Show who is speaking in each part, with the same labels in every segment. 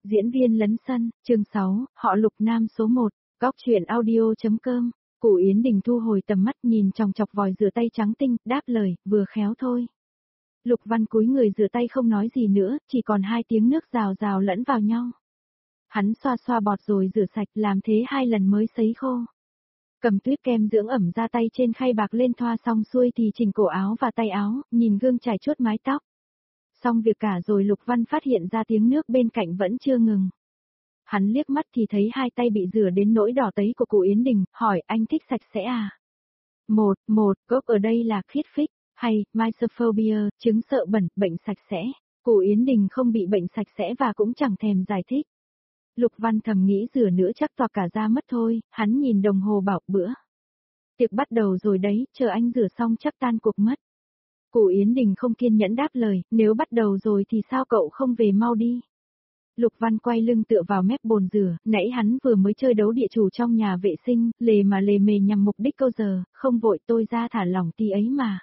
Speaker 1: Diễn viên lấn sân, chương 6, họ Lục nam số 1, góc truyện audio.com. Cụ Yến Đình thu hồi tầm mắt nhìn chòng chọc vòi rửa tay trắng tinh, đáp lời, vừa khéo thôi. Lục Văn cúi người rửa tay không nói gì nữa, chỉ còn 2 tiếng nước rào rào lẫn vào nhau. Hắn xoa xoa bọt rồi rửa sạch, làm thế 2 lần mới sấy khô. Cầm tuyết kem dưỡng ẩm ra tay trên khay bạc lên thoa xong xuôi thì chỉnh cổ áo và tay áo, nhìn gương trải chuốt mái tóc. Xong việc cả rồi Lục Văn phát hiện ra tiếng nước bên cạnh vẫn chưa ngừng. Hắn liếc mắt thì thấy 2 tay bị rửa đến nỗi đỏ tấy của cụ Yến Đình, hỏi anh thích sạch sẽ à? Gốc ở đây là khiết phích, hay, mysophobia, chứng sợ bẩn, bệnh sạch sẽ. Cụ Yến Đình không bị bệnh sạch sẽ và cũng chẳng thèm giải thích. Lục Văn thầm nghĩ rửa nữa chắc toạc cả da mất thôi, hắn nhìn đồng hồ bảo bữa tiệc bắt đầu rồi đấy, chờ anh rửa xong chắc tan cuộc mất. Cụ Yến Đình không kiên nhẫn đáp lời, nếu bắt đầu rồi thì sao cậu không về mau đi. Lục Văn quay lưng tựa vào mép bồn rửa, nãy hắn vừa mới chơi đấu địa chủ trong nhà vệ sinh, lề mề nhằm mục đích câu giờ, không vội tôi ra thả lỏng tí ấy mà.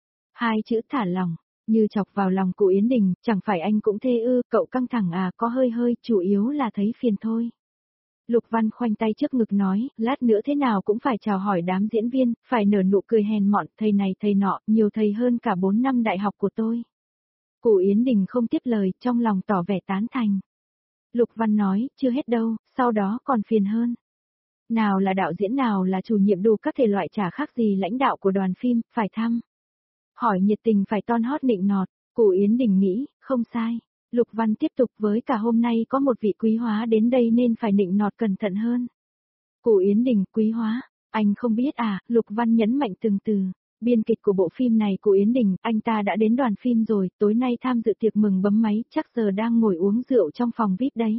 Speaker 1: 2 chữ thả lỏng, như chọc vào lòng cụ Yến Đình, chẳng phải anh cũng thê ư, cậu căng thẳng à, có hơi, chủ yếu là thấy phiền thôi. Lục Văn khoanh tay trước ngực nói, lát nữa thế nào cũng phải chào hỏi đám diễn viên, phải nở nụ cười hèn mọn, thầy này thầy nọ, nhiều thầy hơn cả 4 năm đại học của tôi. Cụ Yến Đình không tiếp lời, trong lòng tỏ vẻ tán thành. Lục Văn nói, chưa hết đâu, sau đó còn phiền hơn. Nào là đạo diễn nào là chủ nhiệm đủ các thể loại chả khác gì lãnh đạo của đoàn phim, phải thăm. Hỏi nhiệt tình phải ton hót nịnh nọt, cụ Yến Đình nghĩ, không sai. Lục Văn tiếp tục với cả hôm nay có một vị quý hóa đến đây nên phải nịnh nọt cẩn thận hơn. Cụ Yến Đình, quý hóa, anh không biết à, Lục Văn nhấn mạnh từng từ. Biên kịch của bộ phim này cụ Yến Đình, anh ta đã đến đoàn phim rồi, tối nay tham dự tiệc mừng bấm máy, chắc giờ đang ngồi uống rượu trong phòng VIP đấy.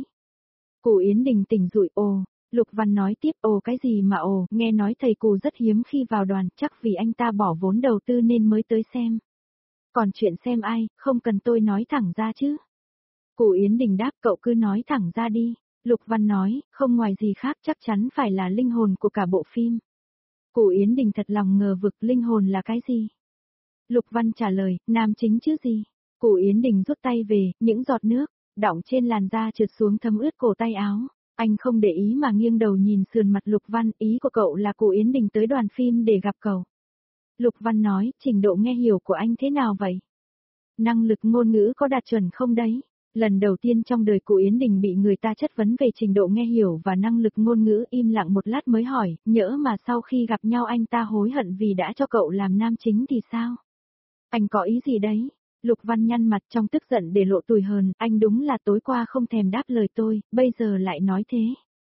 Speaker 1: Cụ Yến Đình tỉnh rụi, ồ, Lục Văn nói tiếp, ồ cái gì mà ồ, nghe nói thầy cụ rất hiếm khi vào đoàn, chắc vì anh ta bỏ vốn đầu tư nên mới tới xem. Còn chuyện xem ai, không cần tôi nói thẳng ra chứ. Cụ Yến Đình đáp, cậu cứ nói thẳng ra đi. Lục Văn nói, không ngoài gì khác chắc chắn phải là linh hồn của cả bộ phim. Cụ Yến Đình thật lòng ngờ vực, linh hồn là cái gì? Lục Văn trả lời, nam chính chứ gì? Cụ Yến Đình rút tay về, những giọt nước đọng trên làn da trượt xuống thấm ướt cổ tay áo. Anh không để ý mà nghiêng đầu nhìn sườn mặt Lục Văn, ý của cậu là cụ Yến Đình tới đoàn phim để gặp cậu. Lục Văn nói, trình độ nghe hiểu của anh thế nào vậy? Năng lực ngôn ngữ có đạt chuẩn không đấy? Lần đầu tiên trong đời cụ Yến Đình bị người ta chất vấn về trình độ nghe hiểu và năng lực ngôn ngữ, im lặng một lát mới hỏi, nhỡ mà sau khi gặp nhau anh ta hối hận vì đã cho cậu làm nam chính thì sao? Anh có ý gì đấy? Lục Văn nhăn mặt trong tức giận để lộ tủi hờn, anh đúng là tối qua không thèm đáp lời tôi, bây giờ lại nói thế.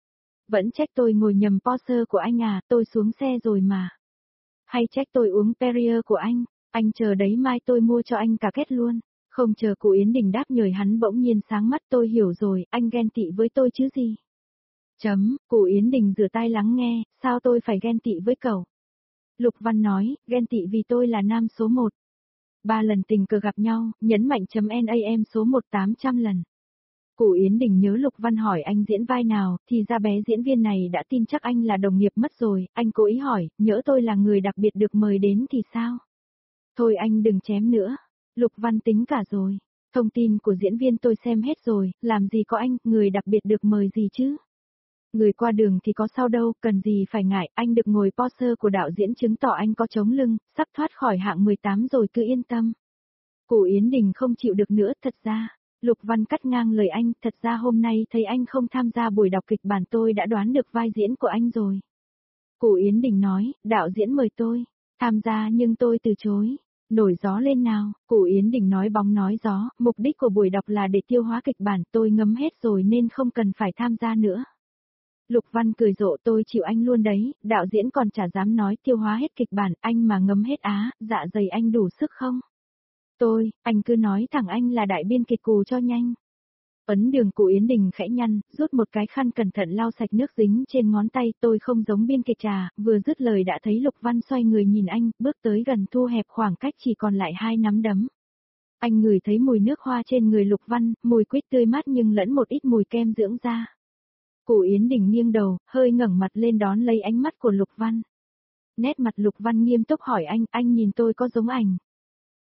Speaker 1: Vẫn trách tôi ngồi nhầm Porsche của anh à, tôi xuống xe rồi mà. Hay trách tôi uống Perrier của anh chờ đấy mai tôi mua cho anh cả két luôn. Không chờ cụ Yến Đình đáp nhời hắn bỗng nhiên sáng mắt, tôi hiểu rồi, anh ghen tị với tôi chứ gì. Cụ Yến Đình rửa tay lắng nghe, sao tôi phải ghen tị với cậu? Lục Văn nói, ghen tị vì tôi là nam số 1. 3 lần tình cờ gặp nhau, nhấn mạnh .nam số 1 800 lần. Cụ Yến Đình nhớ Lục Văn hỏi anh diễn vai nào, thì ra bé diễn viên này đã tin chắc anh là đồng nghiệp mất rồi, anh cố ý hỏi, nhỡ tôi là người đặc biệt được mời đến thì sao? Thôi anh đừng chém nữa. Lục Văn tính cả rồi. Thông tin của diễn viên tôi xem hết rồi, làm gì có anh, người đặc biệt được mời gì chứ? Người qua đường thì có sao đâu, cần gì phải ngại, anh được ngồi Porsche của đạo diễn chứng tỏ anh có chống lưng, sắp thoát khỏi hạng 18 rồi cứ yên tâm. Cụ Yến Đình không chịu được nữa, thật ra. Lục Văn cắt ngang lời anh, thật ra hôm nay thấy anh không tham gia buổi đọc kịch bản tôi đã đoán được vai diễn của anh rồi. Cụ Yến Đình nói, đạo diễn mời tôi, tham gia nhưng tôi từ chối. Nổi gió lên nào, cụ Yến Đình nói bóng nói gió, mục đích của buổi đọc là để tiêu hóa kịch bản, tôi ngấm hết rồi nên không cần phải tham gia nữa. Lục Văn cười rộ, tôi chịu anh luôn đấy, đạo diễn còn chả dám nói tiêu hóa hết kịch bản, anh mà ngấm hết á, dạ dày anh đủ sức không? Anh cứ nói thẳng anh là đại biên kịch cù cho nhanh. Ấn Đường cụ Yến Đình khẽ nhăn, rút một cái khăn cẩn thận lau sạch nước dính trên ngón tay, tôi không giống biên kịch trà, vừa dứt lời đã thấy Lục Văn xoay người nhìn anh, bước tới gần thu hẹp khoảng cách chỉ còn lại 2 nắm đấm. Anh ngửi thấy mùi nước hoa trên người Lục Văn, mùi quýt tươi mát nhưng lẫn một ít mùi kem dưỡng da. Cụ Yến Đình nghiêng đầu, hơi ngẩng mặt lên đón lấy ánh mắt của Lục Văn. Nét mặt Lục Văn nghiêm túc hỏi anh nhìn tôi có giống ảnh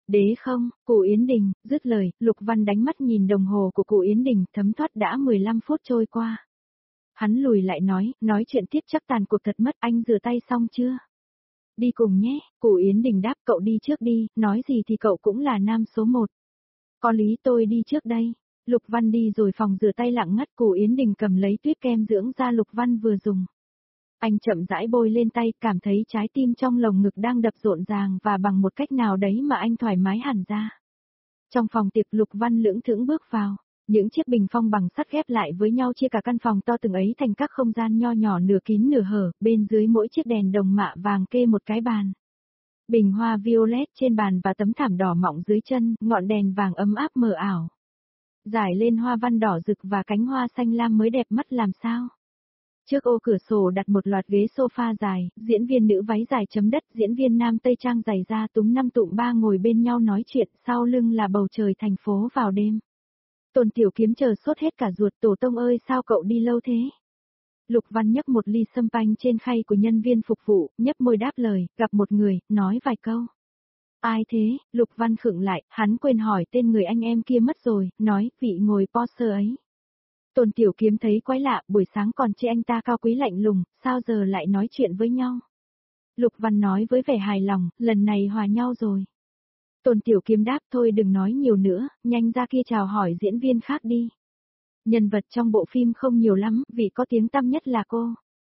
Speaker 1: Đế không, cụ Yến Đình, dứt lời, Lục Văn đánh mắt nhìn đồng hồ của cụ Yến Đình, thấm thoát đã 15 phút trôi qua. Hắn lùi lại nói chuyện tiếp chắc tàn cuộc thật mất, anh rửa tay xong chưa? Đi cùng nhé, cụ Yến Đình đáp, cậu đi trước đi, nói gì thì cậu cũng là nam số 1. Có lý tôi đi trước đây. Lục Văn đi rồi phòng rửa tay lặng ngắt, cụ Yến Đình cầm lấy tuyết kem dưỡng da Lục Văn vừa dùng. Anh chậm rãi bôi lên tay, cảm thấy trái tim trong lồng ngực đang đập rộn ràng và bằng một cách nào đấy mà anh thoải mái hẳn ra. Trong phòng tiệc Lục Văn lưỡng thững bước vào. Những chiếc bình phong bằng sắt ghép lại với nhau chia cả căn phòng to từng ấy thành các không gian nho nhỏ nửa kín nửa hở, bên dưới mỗi chiếc đèn đồng mạ vàng kê một cái bàn. Bình hoa violet trên bàn và tấm thảm đỏ mọng dưới chân, ngọn đèn vàng ấm áp mờ ảo. Rải lên hoa văn đỏ rực và cánh hoa xanh lam mới đẹp mắt làm sao. Trước ô cửa sổ đặt một loạt ghế sofa dài, diễn viên nữ váy dài chấm đất, diễn viên nam tây trang dày da túm năm tụm ba ngồi bên nhau nói chuyện, sau lưng là bầu trời thành phố vào đêm. Tôn Tiểu Kiếm chờ sốt hết cả ruột, tổ tông ơi sao cậu đi lâu thế? Lục Văn nhấp một ly sâm panh trên khay của nhân viên phục vụ, nhấp môi đáp lời, gặp một người, nói vài câu. Ai thế? Lục Văn khựng lại, hắn quên hỏi tên người anh em kia mất rồi, nói, vị ngồi Porsche ấy. Tôn Tiểu Kiếm thấy quái lạ, buổi sáng còn chê anh ta cao quý lạnh lùng, sao giờ lại nói chuyện với nhau? Lục Văn nói với vẻ hài lòng, lần này hòa nhau rồi. Tôn Tiểu Kiếm đáp, thôi đừng nói nhiều nữa, nhanh ra kia chào hỏi diễn viên khác đi. Nhân vật trong bộ phim không nhiều lắm, vì có tiếng tăm nhất là cô.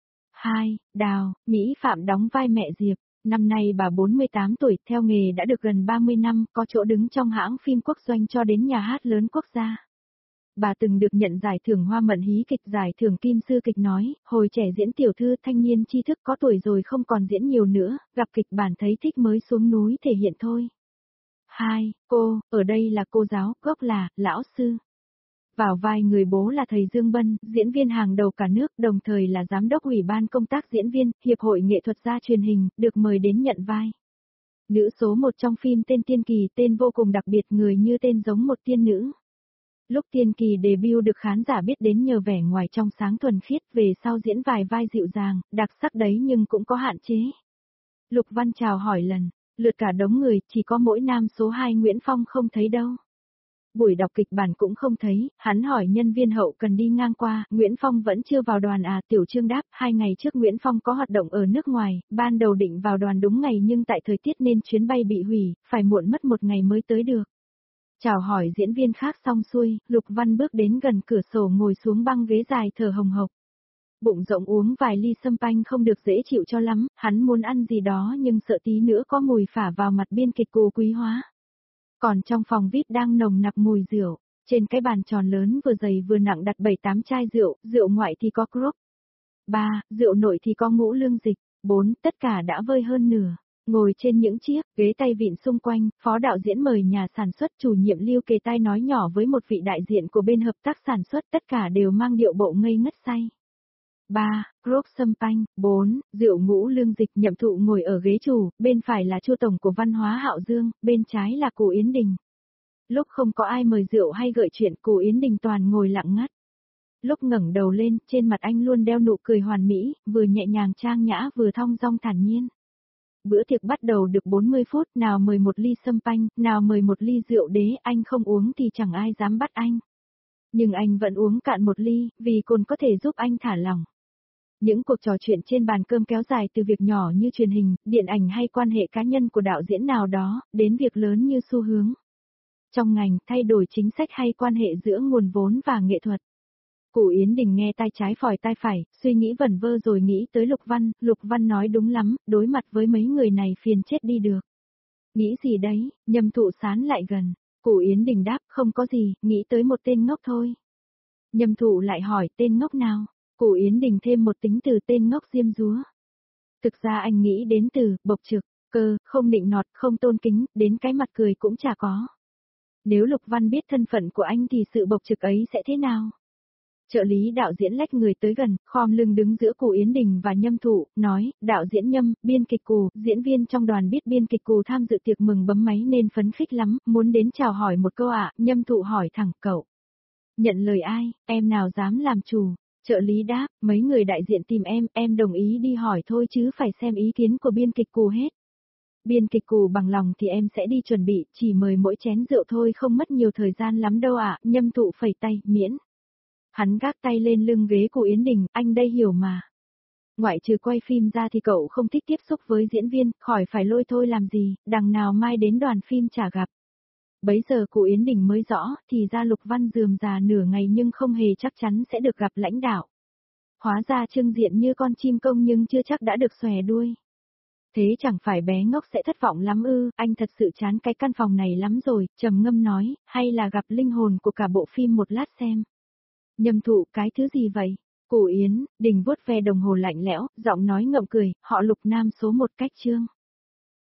Speaker 1: 2. Đào, Mỹ Phạm đóng vai mẹ Diệp. Năm nay bà 48 tuổi, theo nghề đã được gần 30 năm, có chỗ đứng trong hãng phim quốc doanh cho đến nhà hát lớn quốc gia. Bà từng được nhận giải thưởng Hoa Mận hí kịch, giải thưởng Kim Sư kịch nói, hồi trẻ diễn tiểu thư thanh niên tri thức, có tuổi rồi không còn diễn nhiều nữa, gặp kịch bản thấy thích mới xuống núi thể hiện thôi. 2. Cô, ở đây là cô giáo, gốc là, lão sư. Vào vai người bố là thầy Dương Bân, diễn viên hàng đầu cả nước, đồng thời là giám đốc ủy ban công tác diễn viên, Hiệp hội Nghệ thuật gia truyền hình, được mời đến nhận vai. Nữ số 1 trong phim tên Tiên Kỳ, tên vô cùng đặc biệt, người như tên giống một tiên nữ. Lúc Tiên Kỳ debut được khán giả biết đến nhờ vẻ ngoài trong sáng thuần khiết, về sau diễn vài vai dịu dàng, đặc sắc đấy nhưng cũng có hạn chế. Lục Văn chào hỏi lần, lượt cả đống người, chỉ có mỗi nam số 2 Nguyễn Phong không thấy đâu. Buổi đọc kịch bản cũng không thấy, hắn hỏi nhân viên hậu cần đi ngang qua, Nguyễn Phong vẫn chưa vào đoàn à, Tiểu Trương đáp, 2 ngày trước Nguyễn Phong có hoạt động ở nước ngoài, ban đầu định vào đoàn đúng ngày nhưng tại thời tiết nên chuyến bay bị hủy, phải muộn mất một ngày mới tới được. Chào hỏi diễn viên khác xong xuôi, Lục Văn bước đến gần cửa sổ ngồi xuống băng ghế dài thở hồng hộc. Bụng rộng uống vài ly sâm panh không được dễ chịu cho lắm, hắn muốn ăn gì đó nhưng sợ tí nữa có mùi phả vào mặt biên kịch Cô Quý Hóa. Còn trong phòng VIP đang nồng nặc mùi rượu, trên cái bàn tròn lớn vừa dày vừa nặng đặt 7-8 chai rượu, rượu ngoại thì có Krug. 3. Rượu nội thì có Ngũ Lương Dịch. 4. Tất cả đã vơi hơn nửa. Ngồi trên những chiếc ghế tay vịn xung quanh, phó đạo diễn mời nhà sản xuất chủ nhiệm Lưu kề tai nói nhỏ với một vị đại diện của bên hợp tác sản xuất, tất cả đều mang điệu bộ ngây ngất say. 3. Krug sâm panh. 4. Rượu Ngũ Lương Dịch. Nhậm Thụ ngồi ở ghế chủ, bên phải là Chu tổng của Văn hóa Hạo Dương, bên trái là cụ Yến Đình. Lúc không có ai mời rượu hay gợi chuyện, cụ Yến Đình toàn ngồi lặng ngắt. Lúc ngẩng đầu lên, trên mặt anh luôn đeo nụ cười hoàn mỹ, vừa nhẹ nhàng trang nhã vừa thong dong thản nhiên. Bữa tiệc bắt đầu được 40 phút, nào mời một ly sâm panh, nào mời một ly rượu đế, anh không uống thì chẳng ai dám bắt anh. Nhưng anh vẫn uống cạn một ly, vì cồn có thể giúp anh thả lỏng. Những cuộc trò chuyện trên bàn cơm kéo dài từ việc nhỏ như truyền hình, điện ảnh hay quan hệ cá nhân của đạo diễn nào đó, đến việc lớn như xu hướng trong ngành, thay đổi chính sách hay quan hệ giữa nguồn vốn và nghệ thuật. Cụ Yến Đình nghe tai trái phỏi tai phải, suy nghĩ vẩn vơ rồi nghĩ tới Lục Văn nói đúng lắm, đối mặt với mấy người này phiền chết đi được. Nghĩ gì đấy, Nhâm Thụ sán lại gần, cụ Yến Đình đáp, không có gì, nghĩ tới một tên ngốc thôi. Nhâm Thụ lại hỏi, tên ngốc nào? Cụ Yến Đình thêm một tính từ, tên ngốc diêm dúa. Thực ra anh nghĩ đến từ, bộc trực, không nịnh nọt, không tôn kính, đến cái mặt cười cũng chả có. Nếu Lục Văn biết thân phận của anh thì sự bộc trực ấy sẽ thế nào? Trợ lý đạo diễn lách người tới gần, khom lưng đứng giữa cụ Yến Đình và Nhâm Thụ, nói, đạo diễn Nhâm, biên kịch Cù, diễn viên trong đoàn biết biên kịch Cù tham dự tiệc mừng bấm máy nên phấn khích lắm, muốn đến chào hỏi một câu ạ. Nhâm Thụ hỏi thẳng, cậu nhận lời ai, em nào dám làm chủ? Trợ lý đáp, mấy người đại diện tìm em đồng ý đi hỏi thôi chứ phải xem ý kiến của biên kịch Cù hết. Biên kịch Cù bằng lòng thì em sẽ đi chuẩn bị, chỉ mời mỗi chén rượu thôi, không mất nhiều thời gian lắm đâu ạ. Nhâm Thụ phẩy tay, miễn. Hắn gác tay lên lưng ghế của Yến Đình, anh đây hiểu mà. Ngoại trừ quay phim ra thì cậu không thích tiếp xúc với diễn viên, khỏi phải lôi thôi làm gì, đằng nào mai đến đoàn phim chả gặp. Bấy giờ cụ Yến Đình mới rõ, thì ra Lục Văn rườm rà nửa ngày nhưng không hề chắc chắn sẽ được gặp lãnh đạo. Hóa ra trưng diện như con chim công nhưng chưa chắc đã được xòe đuôi. Thế chẳng phải bé ngốc sẽ thất vọng lắm ư, anh thật sự chán cái căn phòng này lắm rồi, trầm ngâm nói, hay là gặp linh hồn của cả bộ phim một lát xem. Nhâm Thụ, cái thứ gì vậy? Cụ Yến Đình vuốt ve đồng hồ lạnh lẽo, giọng nói ngậm cười, họ Lục Nam số một cách chương.